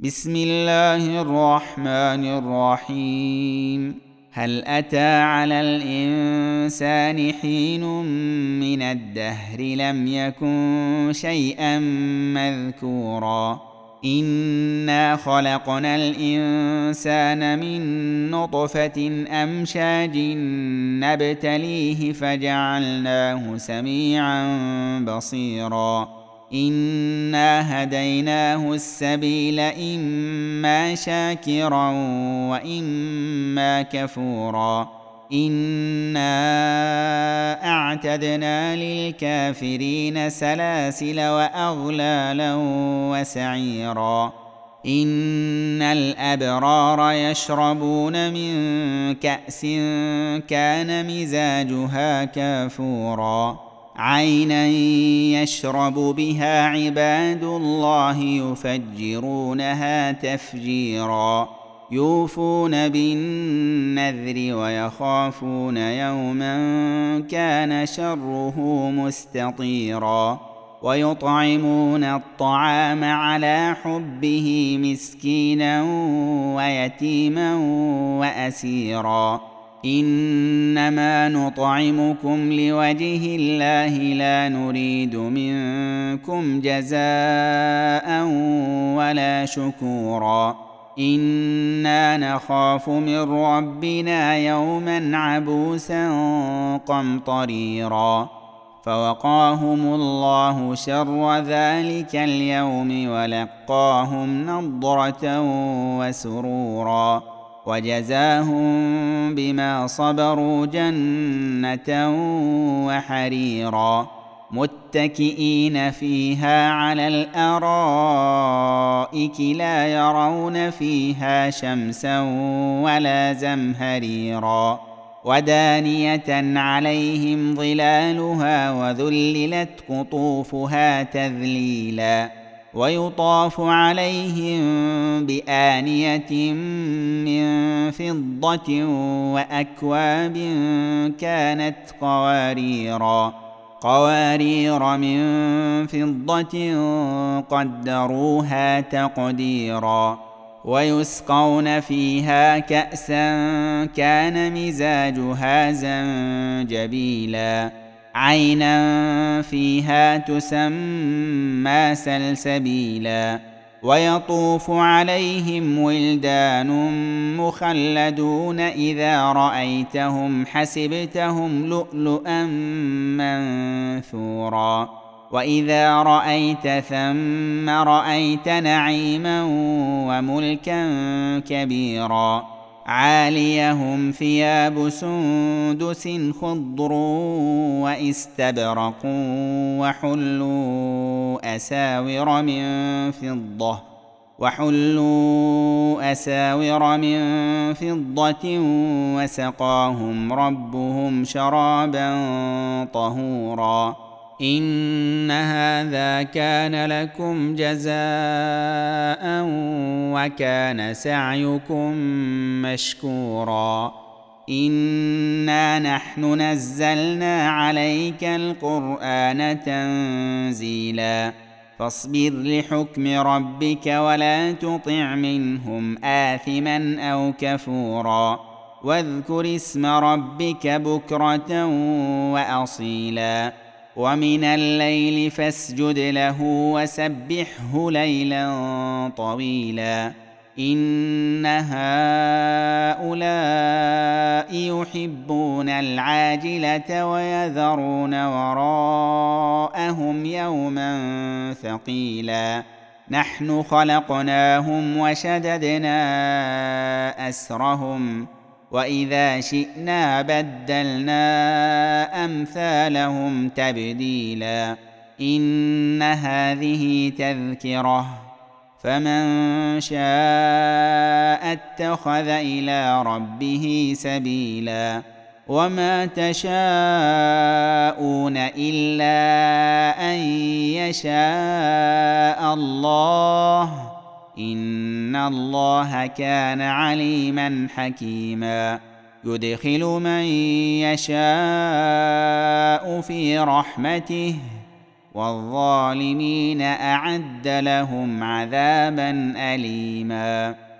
بسم الله الرحمن الرحيم. هل أتى على الإنسان حين من الدهر لم يكن شيئا مذكورا إنا خلقنا الإنسان من نطفة أمشاج نبتليه فجعلناه سميعا بصيرا إنا هديناه السبيل إما شاكرا وإما كفورا إنا أعتدنا للكافرين سلاسل وأغلالا وسعيرا إن الأبرار يشربون من كأس كان مزاجها كافورا عينا يشرب بها عباد الله يفجرونها تفجيرا يوفون بالنذر ويخافون يوما كان شره مستطيرا ويطعمون الطعام على حبه مسكينا ويتيما وأسيرا إنما نطعمكم لوجه الله لا نريد منكم جزاء ولا شكورا إنا نخاف من ربنا يوما عبوسا قمطريرا فوقاهم الله شر ذلك اليوم ولقاهم نضرة وسرورا وجزاهم بما صبروا جنة وحريرا متكئين فيها على الأرائك لا يرون فيها شمسا ولا زمهريرا ودانية عليهم ظلالها وذللت قطوفها تذليلا ويطاف عليهم بآنية من فضة وأكواب كانت قوارير من فضة قدروها تقديرا ويسقون فيها كأسا كان مزاجها زنجبيلا عينا فيها تسمى سلسبيلا ويطوف عليهم ولدان مخلدون إذا رأيتهم حسبتهم لؤلؤا منثورا وإذا رأيت ثم رأيت نعيما وملكا كبيرا عاليهم ثياب سندس خضر واستبرق وحلوا أساور من فضة وسقاهم ربهم شرابا طهورا إن هذا كان لكم جزاء وكان سعيكم مشكورا إنا نحن نزلنا عليك القرآن تنزيلا فاصبر لحكم ربك ولا تطع منهم آثما أو كفورا واذكر اسم ربك بكرة وأصيلا ومن الليل فاسجد له وسبحه ليلا طويلا إن هؤلاء يحبون العاجلة ويذرون وراءهم يوما ثقيلا نحن خلقناهم وشددنا أسرهم وإذا شئنا بدلنا أمثالهم تبديلا إن هذه تذكرة فمن شاء اتخذ إلى ربه سبيلا وما تشاءون إلا أن يشاء الله إن الله كان عليما حكيما يدخل من يشاء في رحمته والظالمين أعد لهم عذابا أليما.